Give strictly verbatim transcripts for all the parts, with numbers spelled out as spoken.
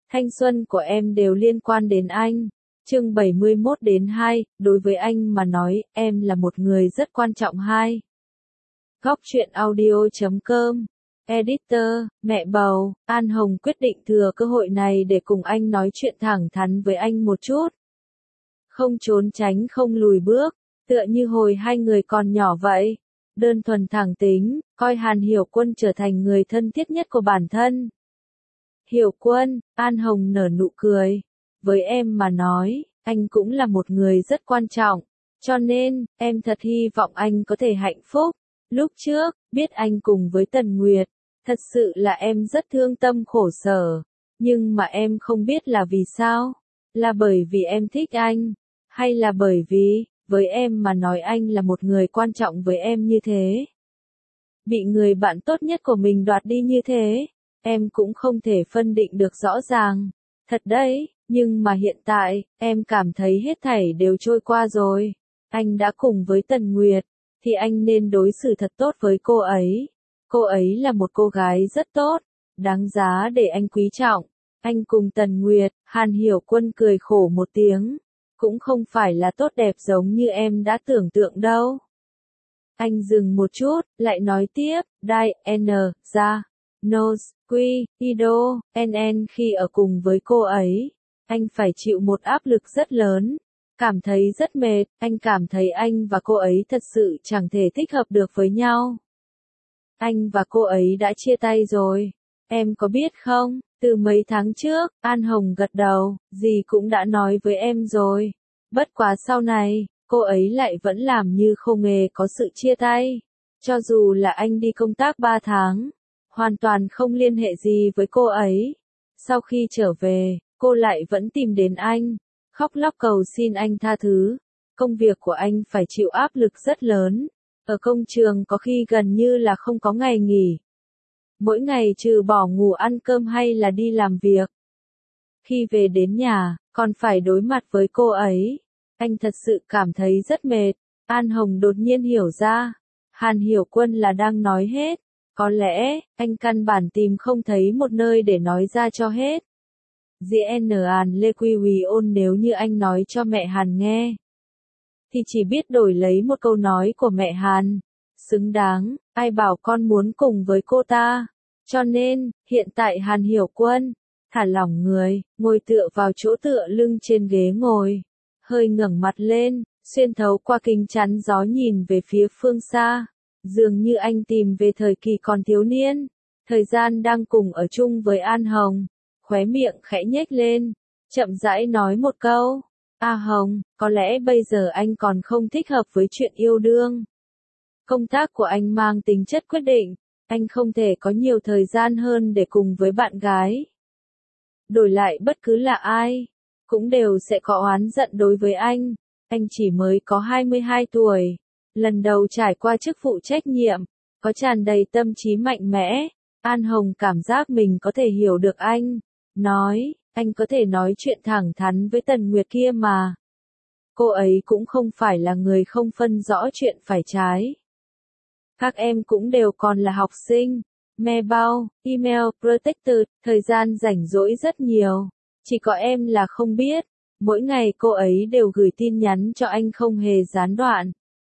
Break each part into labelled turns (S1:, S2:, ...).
S1: Thanh xuân của em đều liên quan đến anh. Chương bảy mươi mốt đến hai, đối với anh mà nói, em là một người rất quan trọng. Hai. Góc truyện audio chấm com. Editor, mẹ bầu, An Hồng quyết định thừa cơ hội này để cùng anh nói chuyện thẳng thắn với anh một chút. Không trốn tránh không lùi bước, tựa như hồi hai người còn nhỏ vậy. Đơn thuần thẳng tính, coi Hàn Hiểu Quân trở thành người thân thiết nhất của bản thân. Hiểu Quân, An Hồng nở nụ cười. Với em mà nói, anh cũng là một người rất quan trọng. Cho nên, em thật hy vọng anh có thể hạnh phúc. Lúc trước, biết anh cùng với Tần Nguyệt, thật sự là em rất thương tâm khổ sở. Nhưng mà em không biết là vì sao. Là bởi vì em thích anh, hay là bởi vì, với em mà nói anh là một người quan trọng với em như thế. Bị người bạn tốt nhất của mình đoạt đi như thế, em cũng không thể phân định được rõ ràng. Thật đấy, nhưng mà hiện tại, em cảm thấy hết thảy đều trôi qua rồi. Anh đã cùng với Tần Nguyệt, thì anh nên đối xử thật tốt với cô ấy. Cô ấy là một cô gái rất tốt, đáng giá để anh quý trọng. Anh cùng Tần Nguyệt, Hàn Hiểu Quân cười khổ một tiếng. Cũng không phải là tốt đẹp giống như em đã tưởng tượng đâu. Anh dừng một chút, lại nói tiếp, Dai, N, ra, Nose, Quy, Ido, N N khi ở cùng với cô ấy. Anh phải chịu một áp lực rất lớn. Cảm thấy rất mệt, anh cảm thấy anh và cô ấy thật sự chẳng thể thích hợp được với nhau. Anh và cô ấy đã chia tay rồi. Em có biết không, từ mấy tháng trước, An Hồng gật đầu, dì cũng đã nói với em rồi. Bất quá sau này, cô ấy lại vẫn làm như không hề có sự chia tay. Cho dù là anh đi công tác ba tháng, hoàn toàn không liên hệ gì với cô ấy. Sau khi trở về, cô lại vẫn tìm đến anh, khóc lóc cầu xin anh tha thứ. Công việc của anh phải chịu áp lực rất lớn. Ở công trường có khi gần như là không có ngày nghỉ. Mỗi ngày trừ bỏ ngủ ăn cơm hay là đi làm việc. Khi về đến nhà, còn phải đối mặt với cô ấy. Anh thật sự cảm thấy rất mệt. An Hồng đột nhiên hiểu ra. Hàn Hiểu Quân là đang nói hết. Có lẽ, anh căn bản tìm không thấy một nơi để nói ra cho hết. giê en Hàn Lê Quy Quỳ ôn nếu như anh nói cho mẹ Hàn nghe. Thì chỉ biết đổi lấy một câu nói của mẹ Hàn. Xứng đáng, ai bảo con muốn cùng với cô ta. Cho nên, hiện tại Hàn Hiểu Quân, thả lỏng người, ngồi tựa vào chỗ tựa lưng trên ghế ngồi. Hơi ngẩng mặt lên, xuyên thấu qua kính chắn gió nhìn về phía phương xa. Dường như anh tìm về thời kỳ còn thiếu niên. Thời gian đang cùng ở chung với An Hồng. Khóe miệng khẽ nhếch lên, chậm rãi nói một câu. A Hồng, có lẽ bây giờ anh còn không thích hợp với chuyện yêu đương. Công tác của anh mang tính chất quyết định, anh không thể có nhiều thời gian hơn để cùng với bạn gái. Đổi lại bất cứ là ai, cũng đều sẽ có oán giận đối với anh. Anh chỉ mới có hai mươi hai tuổi, lần đầu trải qua chức vụ trách nhiệm, có tràn đầy tâm trí mạnh mẽ. An Hồng cảm giác mình có thể hiểu được anh. Nói, anh có thể nói chuyện thẳng thắn với Tần Nguyệt kia mà. Cô ấy cũng không phải là người không phân rõ chuyện phải trái. Các em cũng đều còn là học sinh. Mailbox, email, protected, thời gian rảnh rỗi rất nhiều. Chỉ có em là không biết. Mỗi ngày cô ấy đều gửi tin nhắn cho anh không hề gián đoạn.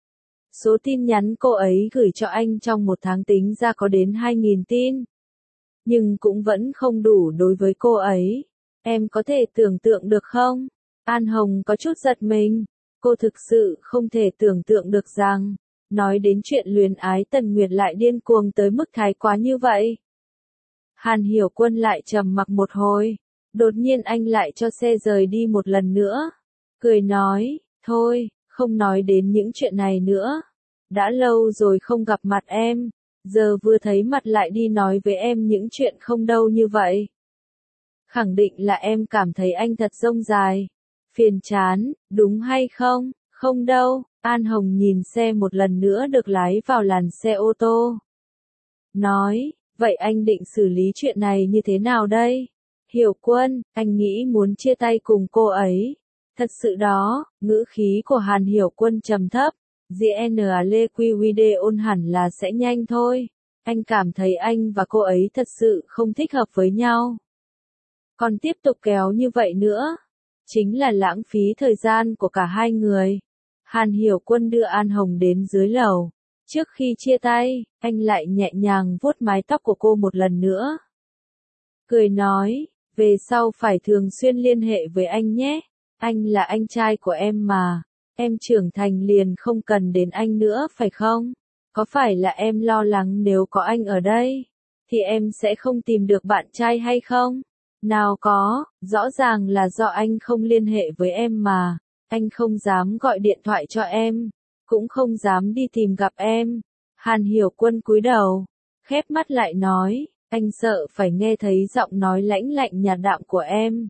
S1: Số tin nhắn cô ấy gửi cho anh trong một tháng tính ra có đến hai nghìn tin. Nhưng cũng vẫn không đủ đối với cô ấy. Em có thể tưởng tượng được không? An Hồng có chút giật mình. Cô thực sự không thể tưởng tượng được rằng, nói đến chuyện luyến ái Tần Nguyệt lại điên cuồng tới mức thái quá như vậy. Hàn Hiểu Quân lại trầm mặc một hồi. Đột nhiên anh lại cho xe rời đi một lần nữa. Cười nói, thôi, không nói đến những chuyện này nữa. Đã lâu rồi không gặp mặt em. Giờ vừa thấy mặt lại đi nói với em những chuyện không đâu như vậy. Khẳng định là em cảm thấy anh thật rông dài. Phiền chán, đúng hay không? Không đâu. An Hồng nhìn xe một lần nữa được lái vào làn xe ô tô. Nói, vậy anh định xử lý chuyện này như thế nào đây? Hiểu Quân, anh nghĩ muốn chia tay cùng cô ấy. Thật sự đó, ngữ khí của Hàn Hiểu Quân trầm thấp. giê en Lê Quy Quy đê ôn hẳn là sẽ nhanh thôi. Anh cảm thấy anh và cô ấy thật sự không thích hợp với nhau. Còn tiếp tục kéo như vậy nữa, chính là lãng phí thời gian của cả hai người. Hàn Hiểu Quân đưa An Hồng đến dưới lầu. Trước khi chia tay, anh lại nhẹ nhàng vuốt mái tóc của cô một lần nữa. Cười nói, về sau phải thường xuyên liên hệ với anh nhé. Anh là anh trai của em mà. Em trưởng thành liền không cần đến anh nữa phải không? Có phải là em lo lắng nếu có anh ở đây, thì em sẽ không tìm được bạn trai hay không? Nào có, rõ ràng là do anh không liên hệ với em mà. Anh không dám gọi điện thoại cho em, cũng không dám đi tìm gặp em. Hàn Hiểu Quân cúi đầu, khép mắt lại nói, anh sợ phải nghe thấy giọng nói lãnh lạnh nhạt đạm của em.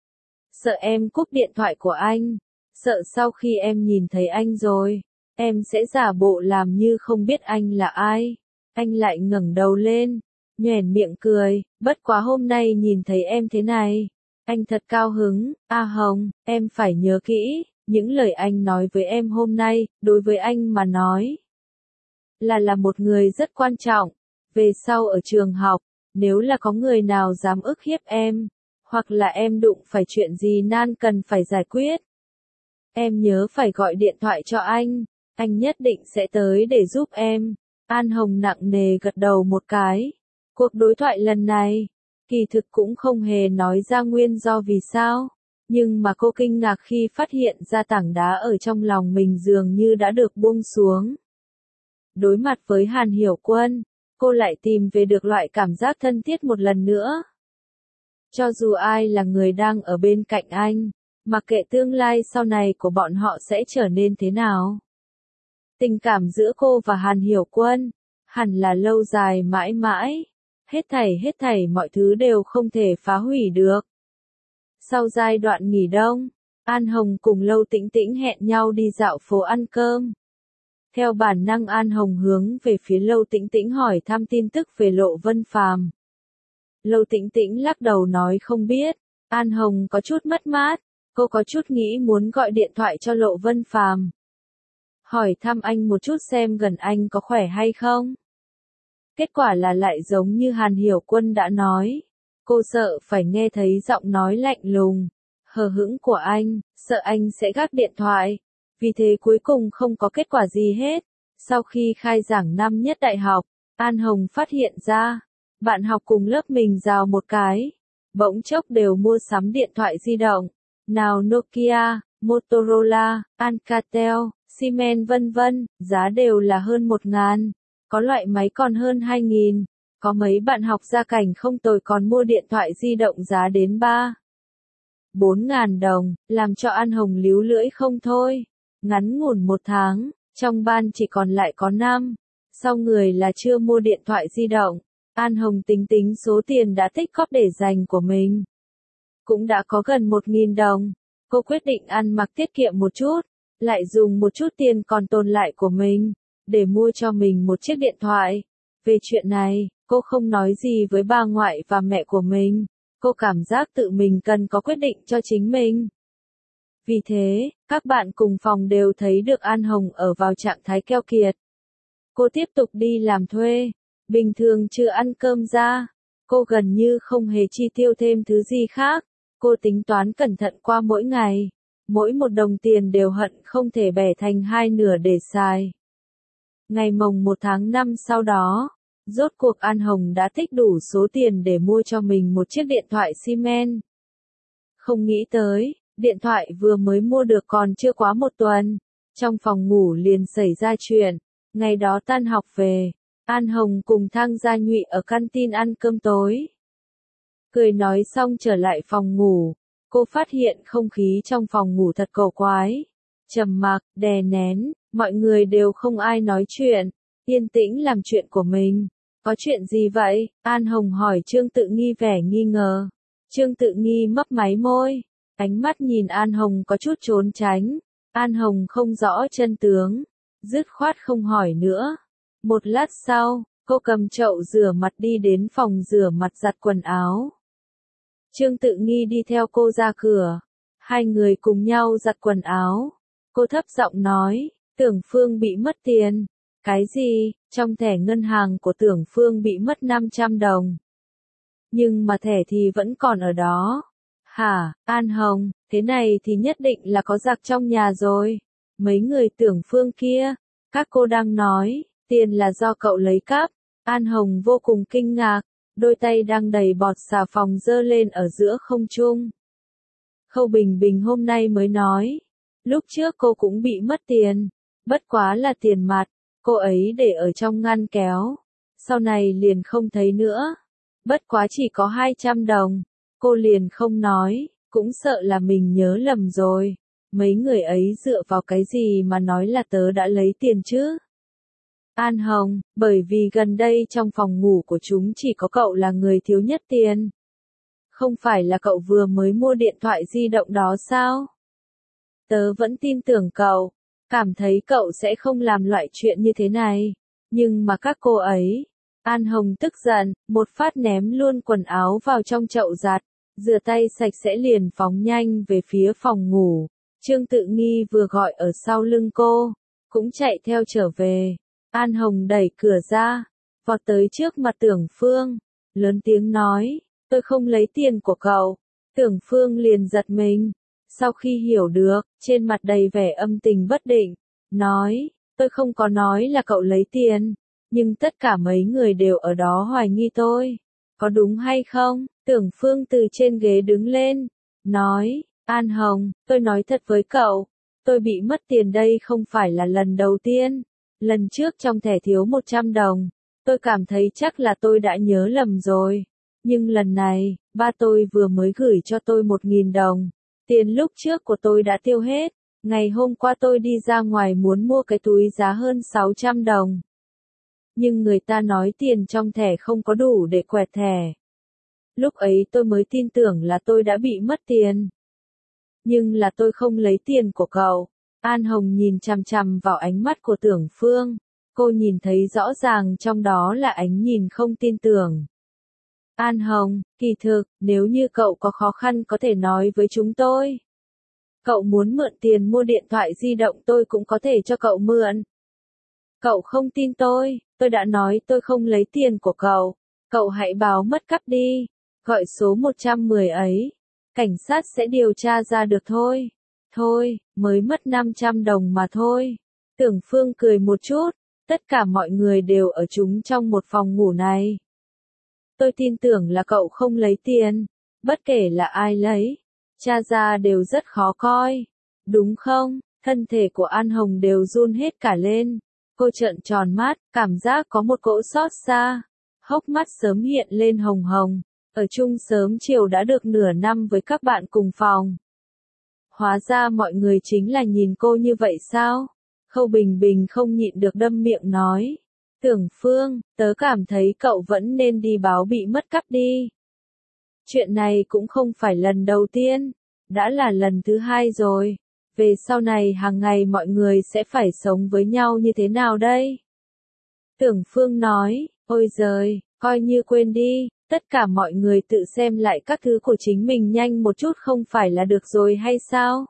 S1: Sợ em cúp điện thoại của anh, sợ sau khi em nhìn thấy anh rồi, em sẽ giả bộ làm như không biết anh là ai. Anh lại ngẩng đầu lên, nhoẻn miệng cười, bất quá hôm nay nhìn thấy em thế này, anh thật cao hứng. A Hồng, em phải nhớ kỹ, những lời anh nói với em hôm nay, đối với anh mà nói, là là một người rất quan trọng. Về sau ở trường học, nếu là có người nào dám ức hiếp em, hoặc là em đụng phải chuyện gì nan cần phải giải quyết, em nhớ phải gọi điện thoại cho anh, anh nhất định sẽ tới để giúp em. An Hồng nặng nề gật đầu một cái. Cuộc đối thoại lần này, kỳ thực cũng không hề nói ra nguyên do vì sao, nhưng mà cô kinh ngạc khi phát hiện ra tảng đá ở trong lòng mình dường như đã được buông xuống. Đối mặt với Hàn Hiểu Quân, cô lại tìm về được loại cảm giác thân thiết một lần nữa. Cho dù ai là người đang ở bên cạnh anh, mặc kệ tương lai sau này của bọn họ sẽ trở nên thế nào, tình cảm giữa cô và Hàn Hiểu Quân hẳn là lâu dài mãi mãi. Hết thảy hết thảy mọi thứ đều không thể phá hủy được. Sau giai đoạn nghỉ đông, An Hồng cùng Lâu Tĩnh Tĩnh hẹn nhau đi dạo phố ăn cơm. Theo bản năng An Hồng hướng về phía Lâu Tĩnh Tĩnh hỏi thăm tin tức về Lộ Vân Phàm. Lâu Tĩnh Tĩnh lắc đầu nói không biết. An Hồng có chút mất mát, cô có chút nghĩ muốn gọi điện thoại cho Lộ Vân Phàm, hỏi thăm anh một chút xem gần anh có khỏe hay không. Kết quả là lại giống như Hàn Hiểu Quân đã nói, cô sợ phải nghe thấy giọng nói lạnh lùng, hờ hững của anh, sợ anh sẽ gác điện thoại. Vì thế cuối cùng không có kết quả gì hết. Sau khi khai giảng năm nhất đại học, An Hồng phát hiện ra, bạn học cùng lớp mình rào một cái, bỗng chốc đều mua sắm điện thoại di động, nào Nokia, Motorola, Alcatel, Siemens vân vân, giá đều là hơn một ngàn. Có loại máy còn hơn hai nghìn, có mấy bạn học gia cảnh không tồi còn mua điện thoại di động giá đến ba, bốn ngàn đồng, làm cho An Hồng líu lưỡi không thôi. Ngắn ngủn một tháng, trong ban chỉ còn lại có năm, sau người là chưa mua điện thoại di động. An Hồng tính tính số tiền đã tích góp để dành của mình, cũng đã có gần một nghìn đồng. Cô quyết định ăn mặc tiết kiệm một chút, lại dùng một chút tiền còn tồn lại của mình để mua cho mình một chiếc điện thoại. Về chuyện này, cô không nói gì với bà ngoại và mẹ của mình. Cô cảm giác tự mình cần có quyết định cho chính mình. Vì thế, các bạn cùng phòng đều thấy được An Hồng ở vào trạng thái keo kiệt. Cô tiếp tục đi làm thuê. Bình thường trừ ăn cơm ra, cô gần như không hề chi tiêu thêm thứ gì khác. Cô tính toán cẩn thận qua mỗi ngày. Mỗi một đồng tiền đều hận không thể bẻ thành hai nửa để xài. Ngày mồng một tháng năm sau đó, rốt cuộc An Hồng đã tích đủ số tiền để mua cho mình một chiếc điện thoại Siemens. Không nghĩ tới, điện thoại vừa mới mua được còn chưa quá một tuần, trong phòng ngủ liền xảy ra chuyện. Ngày đó tan học về, An Hồng cùng Thang Gia Nhụy ở canteen ăn cơm tối. Cười nói xong trở lại phòng ngủ, cô phát hiện không khí trong phòng ngủ thật cổ quái. Trầm mặc, đè nén, mọi người đều không ai nói chuyện, yên tĩnh làm chuyện của mình. Có chuyện gì vậy? An Hồng hỏi Trương Tự Nghi vẻ nghi ngờ. Trương Tự Nghi mấp máy môi, ánh mắt nhìn An Hồng có chút trốn tránh. An Hồng không rõ chân tướng, dứt khoát không hỏi nữa. Một lát sau, cô cầm chậu rửa mặt đi đến phòng rửa mặt giặt quần áo. Trương Tự Nghi đi theo cô ra cửa, hai người cùng nhau giặt quần áo. Cô thấp giọng nói, Tưởng Phương bị mất tiền. Cái gì? Trong thẻ ngân hàng của Tưởng Phương bị mất năm trăm đồng. nhưng mà thẻ thì vẫn còn ở đó. Hả, An Hồng, thế này thì nhất định là có giặc trong nhà rồi. Mấy người Tưởng Phương kia, các cô đang nói, tiền là do cậu lấy cắp. An Hồng vô cùng kinh ngạc, đôi tay đang đầy bọt xà phòng giơ lên ở giữa không trung. Khâu Bình Bình hôm nay mới nói, lúc trước cô cũng bị mất tiền, bất quá là tiền mặt, cô ấy để ở trong ngăn kéo, sau này liền không thấy nữa. Bất quá chỉ có hai trăm đồng, cô liền không nói, cũng sợ là mình nhớ lầm rồi. Mấy người ấy dựa vào cái gì mà nói là tớ đã lấy tiền chứ? An Hồng, bởi vì gần đây trong phòng ngủ của chúng chỉ có cậu là người thiếu nhất tiền. Không phải là cậu vừa mới mua điện thoại di động đó sao? Tớ vẫn tin tưởng cậu, cảm thấy cậu sẽ không làm loại chuyện như thế này. Nhưng mà các cô ấy, An Hồng tức giận, một phát ném luôn quần áo vào trong chậu giặt, rửa tay sạch sẽ liền phóng nhanh về phía phòng ngủ. Trương Tự Nghi vừa gọi ở sau lưng cô, cũng chạy theo trở về. An Hồng đẩy cửa ra, vọt tới trước mặt Tưởng Phương, lớn tiếng nói, tôi không lấy tiền của cậu. Tưởng Phương liền giật mình, sau khi hiểu được, trên mặt đầy vẻ âm tình bất định, nói, tôi không có nói là cậu lấy tiền, nhưng tất cả mấy người đều ở đó hoài nghi tôi, có đúng hay không? Tưởng Phương từ trên ghế đứng lên, nói, An Hồng, tôi nói thật với cậu, tôi bị mất tiền đây không phải là lần đầu tiên, lần trước trong thẻ thiếu một trăm đồng, tôi cảm thấy chắc là tôi đã nhớ lầm rồi, nhưng lần này, ba tôi vừa mới gửi cho tôi một nghìn đồng, tiền lúc trước của tôi đã tiêu hết, ngày hôm qua tôi đi ra ngoài muốn mua cái túi giá hơn sáu trăm đồng. Nhưng người ta nói tiền trong thẻ không có đủ để quẹt thẻ. Lúc ấy tôi mới tin tưởng là tôi đã bị mất tiền. Nhưng là tôi không lấy tiền của cậu. An Hồng nhìn chằm chằm vào ánh mắt của Tưởng Phương. Cô nhìn thấy rõ ràng trong đó là ánh nhìn không tin tưởng. An Hồng, kỳ thực, nếu như cậu có khó khăn có thể nói với chúng tôi. Cậu muốn mượn tiền mua điện thoại di động tôi cũng có thể cho cậu mượn. Cậu không tin tôi, tôi đã nói tôi không lấy tiền của cậu. Cậu hãy báo mất cắp đi. Gọi số một trăm mười ấy. Cảnh sát sẽ điều tra ra được thôi. Thôi, mới mất năm trăm đồng mà thôi. Tưởng Phương cười một chút. Tất cả mọi người đều ở chúng trong một phòng ngủ này. Tôi tin tưởng là cậu không lấy tiền. Bất kể là ai lấy. Tra ra đều rất khó coi. Đúng không? Thân thể của An Hồng đều run hết cả lên. Cô trợn tròn mắt, cảm giác có một cỗ xót xa. Hốc mắt sớm hiện lên hồng hồng. Ở chung sớm chiều đã được nửa năm với các bạn cùng phòng. Hóa ra mọi người chính là nhìn cô như vậy sao? Khâu Bình Bình không nhịn được đâm miệng nói. Tưởng Phương, tớ cảm thấy cậu vẫn nên đi báo bị mất cắp đi. Chuyện này cũng không phải lần đầu tiên, đã là lần thứ hai rồi. Về sau này hàng ngày mọi người sẽ phải sống với nhau như thế nào đây? Tưởng Phương nói, ôi giời, coi như quên đi, tất cả mọi người tự xem lại các thứ của chính mình nhanh một chút không phải là được rồi hay sao?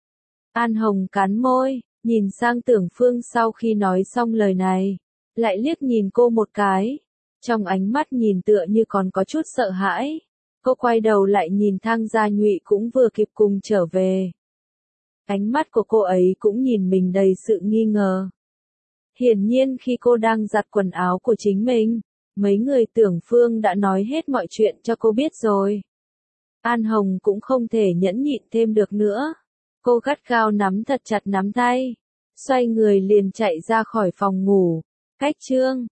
S1: An Hồng cắn môi, nhìn sang Tưởng Phương sau khi nói xong lời này, lại liếc nhìn cô một cái, trong ánh mắt nhìn tựa như còn có chút sợ hãi. Cô quay đầu lại nhìn Thang Gia Nhụy cũng vừa kịp cùng trở về. Ánh mắt của cô ấy cũng nhìn mình đầy sự nghi ngờ. Hiển nhiên khi cô đang giặt quần áo của chính mình, mấy người Tưởng Phương đã nói hết mọi chuyện cho cô biết rồi. An Hồng cũng không thể nhẫn nhịn thêm được nữa. Cô gắt gao nắm thật chặt nắm tay, xoay người liền chạy ra khỏi phòng ngủ. Cách chương